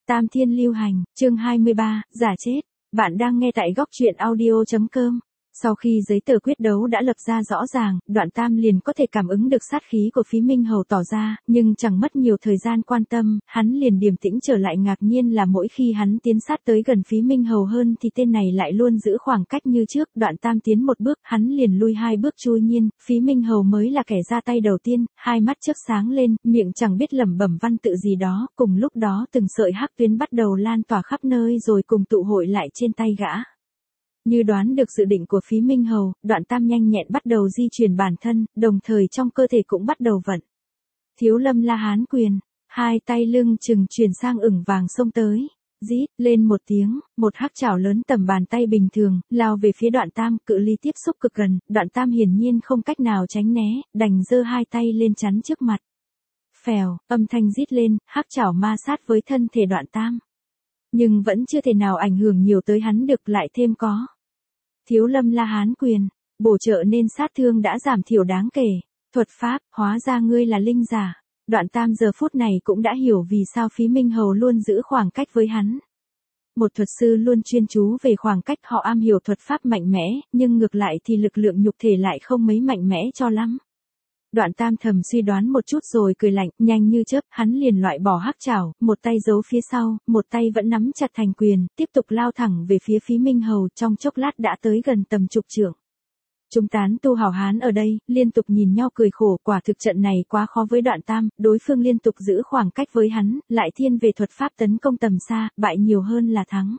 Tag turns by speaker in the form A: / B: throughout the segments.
A: Tam Thiên Lưu Hành, chương 23, giả chết. Bạn đang nghe tại góc truyện audio.com. Sau khi giấy tờ quyết đấu đã lập ra rõ ràng, Đoạn Tam liền có thể cảm ứng được sát khí của Phí Minh Hầu tỏ ra, nhưng chẳng mất nhiều thời gian quan tâm, hắn liền điềm tĩnh trở lại. Ngạc nhiên là mỗi khi hắn tiến sát tới gần Phí Minh Hầu hơn thì tên này lại luôn giữ khoảng cách như trước. Đoạn Tam tiến một bước, hắn liền lui hai bước. Chui nhiên, Phí Minh Hầu mới là kẻ ra tay đầu tiên, hai mắt chớp sáng lên, miệng chẳng biết lẩm bẩm văn tự gì đó, cùng lúc đó từng sợi hắc tuyến bắt đầu lan tỏa khắp nơi rồi cùng tụ hội lại trên tay gã. Như đoán được dự định của Phí Minh Hầu, Đoạn Tam nhanh nhẹn bắt đầu di chuyển bản thân, đồng thời trong cơ thể cũng bắt đầu vận Thiếu Lâm La Hán quyền, hai tay lưng chừng chuyển sang ửng vàng xông tới. Rít lên một tiếng, một hắc chảo lớn tầm bàn tay bình thường, lao về phía Đoạn Tam, cự ly tiếp xúc cực gần, Đoạn Tam hiển nhiên không cách nào tránh né, đành giơ hai tay lên chắn trước mặt. Phèo, âm thanh rít lên, hắc chảo ma sát với thân thể Đoạn Tam. Nhưng vẫn chưa thể nào ảnh hưởng nhiều tới hắn được, lại thêm có Thiếu Lâm La Hán quyền, bổ trợ nên sát thương đã giảm thiểu đáng kể. Thuật pháp, hóa ra ngươi là linh giả. Đoạn Tam giờ phút này cũng đã hiểu vì sao Phí Minh Hầu luôn giữ khoảng cách với hắn. Một thuật sư luôn chuyên chú về khoảng cách, họ am hiểu thuật pháp mạnh mẽ, nhưng ngược lại thì lực lượng nhục thể lại không mấy mạnh mẽ cho lắm. Đoạn Tam thầm suy đoán một chút rồi cười lạnh, nhanh như chớp, hắn liền loại bỏ hắc chảo, một tay giấu phía sau, một tay vẫn nắm chặt thành quyền, tiếp tục lao thẳng về phía Phí Minh Hầu, trong chốc lát đã tới gần tầm chục trượng. Chúng tán tu hảo hán ở đây, liên tục nhìn nhau cười khổ, quả thực trận này quá khó với Đoạn Tam, đối phương liên tục giữ khoảng cách với hắn, lại thiên về thuật pháp tấn công tầm xa, bại nhiều hơn là thắng.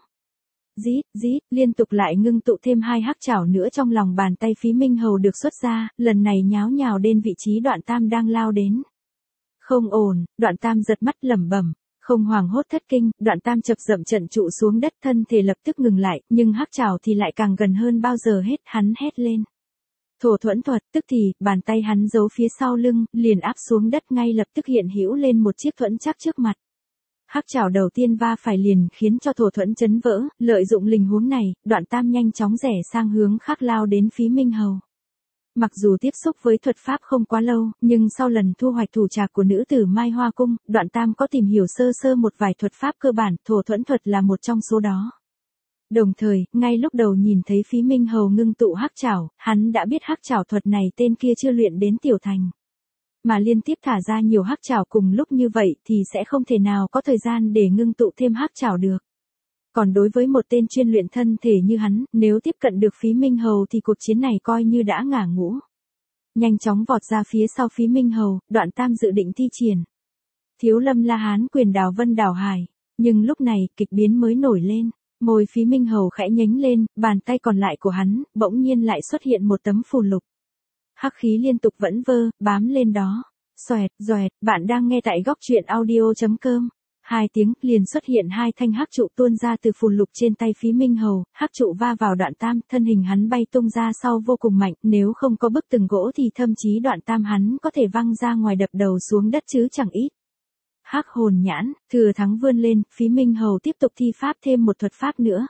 A: Rít, liên tục lại ngưng tụ thêm hai hắc chảo nữa trong lòng bàn tay Phí Minh Hầu được xuất ra, lần này nháo nhào đến vị trí Đoạn Tam đang lao đến. Không ổn, Đoạn Tam giật mắt lẩm bẩm, không hoảng hốt thất kinh, Đoạn Tam chập chậm trận trụ xuống đất, thân thể lập tức ngừng lại, nhưng hắc chảo thì lại càng gần hơn bao giờ hết, hắn hét lên. Thổ thuẫn thuật, tức thì, bàn tay hắn giấu phía sau lưng, liền áp xuống đất, ngay lập tức hiện hữu lên một chiếc thuẫn chắc trước mặt. Hắc chảo đầu tiên va phải liền khiến cho thổ thuẫn chấn vỡ, lợi dụng tình huống này, Đoạn Tam nhanh chóng rẽ sang hướng khác lao đến Phí Minh Hầu. Mặc dù tiếp xúc với thuật pháp không quá lâu, nhưng sau lần thu hoạch thủ trạc của nữ tử Mai Hoa Cung, Đoạn Tam có tìm hiểu sơ sơ một vài thuật pháp cơ bản, thổ thuẫn thuật là một trong số đó. Đồng thời, ngay lúc đầu nhìn thấy Phí Minh Hầu ngưng tụ hắc chảo, hắn đã biết hắc chảo thuật này tên kia chưa luyện đến tiểu thành. Mà liên tiếp thả ra nhiều hắc chảo cùng lúc như vậy thì sẽ không thể nào có thời gian để ngưng tụ thêm hắc chảo được. Còn đối với một tên chuyên luyện thân thể như hắn, nếu tiếp cận được Phí Minh Hầu thì cuộc chiến này coi như đã ngả ngũ. Nhanh chóng vọt ra phía sau Phí Minh Hầu, Đoạn Tam dự định thi triển Thiếu Lâm La Hán quyền đào vân đảo hải. Nhưng lúc này, kịch biến mới nổi lên. Môi Phí Minh Hầu khẽ nhếch lên, bàn tay còn lại của hắn, bỗng nhiên lại xuất hiện một tấm phù lục. Hắc khí liên tục vẫn vơ, bám lên đó. Xoẹt, bạn đang nghe tại góc truyện audio.com. Hai tiếng, liền xuất hiện hai thanh hắc trụ tuôn ra từ phù lục trên tay Phí Minh Hầu, hắc trụ va vào Đoạn Tam, thân hình hắn bay tung ra sau vô cùng mạnh, nếu không có bức tường gỗ thì thậm chí Đoạn Tam hắn có thể văng ra ngoài đập đầu xuống đất chứ chẳng ít. Hắc hồn nhãn, thừa thắng vươn lên, Phí Minh Hầu tiếp tục thi pháp thêm một thuật pháp nữa.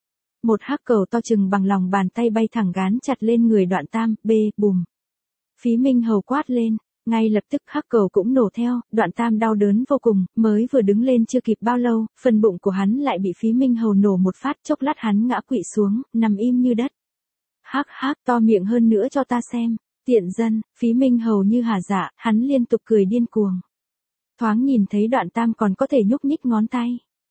A: Một hắc cầu to chừng bằng lòng bàn tay bay thẳng gán chặt lên người Đoạn Tam, bùm. Phí Minh Hầu quát lên, ngay lập tức hắc cầu cũng nổ theo, Đoạn Tam đau đớn vô cùng, mới vừa đứng lên chưa kịp bao lâu, phần bụng của hắn lại bị Phí Minh Hầu nổ một phát, chốc lát hắn ngã quỵ xuống, nằm im như đất. Hắc, to miệng hơn nữa cho ta xem, tiện dân, Phí Minh Hầu như hả dạ, hắn liên tục cười điên cuồng. Thoáng nhìn thấy Đoạn Tam còn có thể nhúc nhích ngón tay.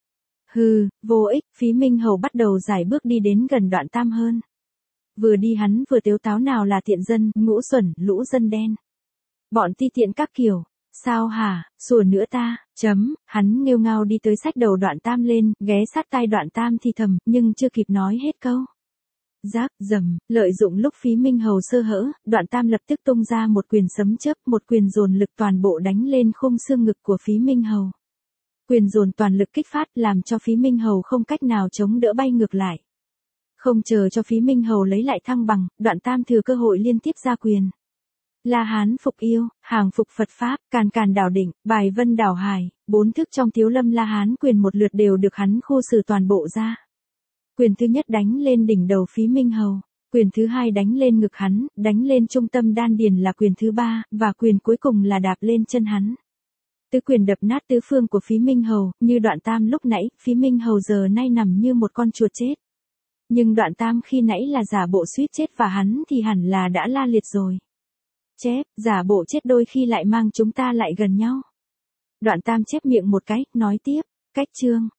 A: Hừ, vô ích, Phí Minh Hầu bắt đầu giải bước đi đến gần Đoạn Tam hơn. Vừa đi hắn vừa tếu táo, nào là tiện dân, ngũ xuẩn, lũ dân đen. Bọn ti tiện các kiểu, sao hả, sủa nữa ta, hắn nghêu ngao đi tới xách đầu Đoạn Tam lên, ghé sát tai Đoạn Tam thì thầm, nhưng chưa kịp nói hết câu. Rác, lợi dụng lúc Phí Minh Hầu sơ hở, Đoạn Tam lập tức tung ra một quyền sấm chớp, một quyền dồn lực toàn bộ đánh lên khung xương ngực của Phí Minh Hầu. Quyền dồn toàn lực kích phát làm cho Phí Minh Hầu không cách nào chống đỡ, bay ngược lại. Không chờ cho Phí Minh Hầu lấy lại thăng bằng, Đoạn Tam thừa cơ hội liên tiếp ra quyền. La Hán phục yêu, hàng phục Phật Pháp, càn đảo đỉnh, bài vân đảo hải, 4 thức trong Thiếu Lâm La Hán quyền một lượt đều được hắn khu xử toàn bộ ra. Quyền thứ nhất đánh lên đỉnh đầu Phí Minh Hầu, quyền thứ hai đánh lên ngực hắn, đánh lên trung tâm đan điền là quyền thứ ba, và quyền cuối cùng là đạp lên chân hắn. Tứ quyền đập nát tứ phương của Phí Minh Hầu, như Đoạn Tam lúc nãy, Phí Minh Hầu giờ nay nằm như một con chuột chết. Nhưng Đoạn Tam khi nãy là giả bộ suýt chết và hắn thì hẳn là đã la liệt rồi. Chép, giả bộ chết đôi khi lại mang chúng ta lại gần nhau. Đoạn Tam chép miệng một cái, nói tiếp, cách chương.